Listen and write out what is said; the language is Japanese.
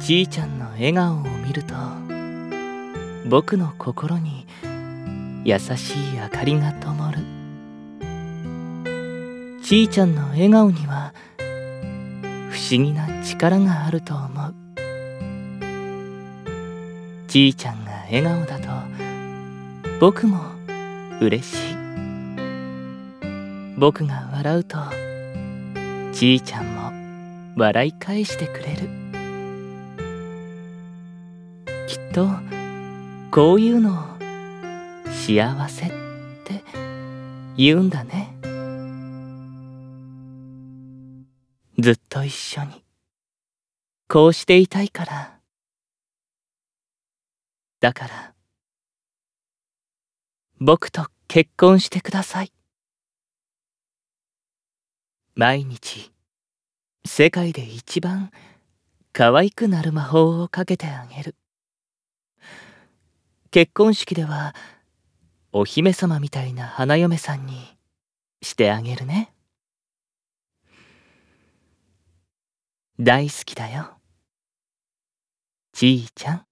ちいちゃんの笑顔を見ると、僕の心に優しい明かりが灯る。ちいちゃんの笑顔には不思議な力があると思う。ちいちゃんが笑顔だと僕も嬉しい。僕が笑うとちいちゃんも笑い返してくれる。きっとこういうのを幸せって言うんだね。ずっと一緒にこうしていたいから。だから僕と結婚してください。毎日世界で一番可愛くなる魔法をかけてあげる。結婚式ではお姫様みたいな花嫁さんにしてあげるね。大好きだよ、ちいちゃん。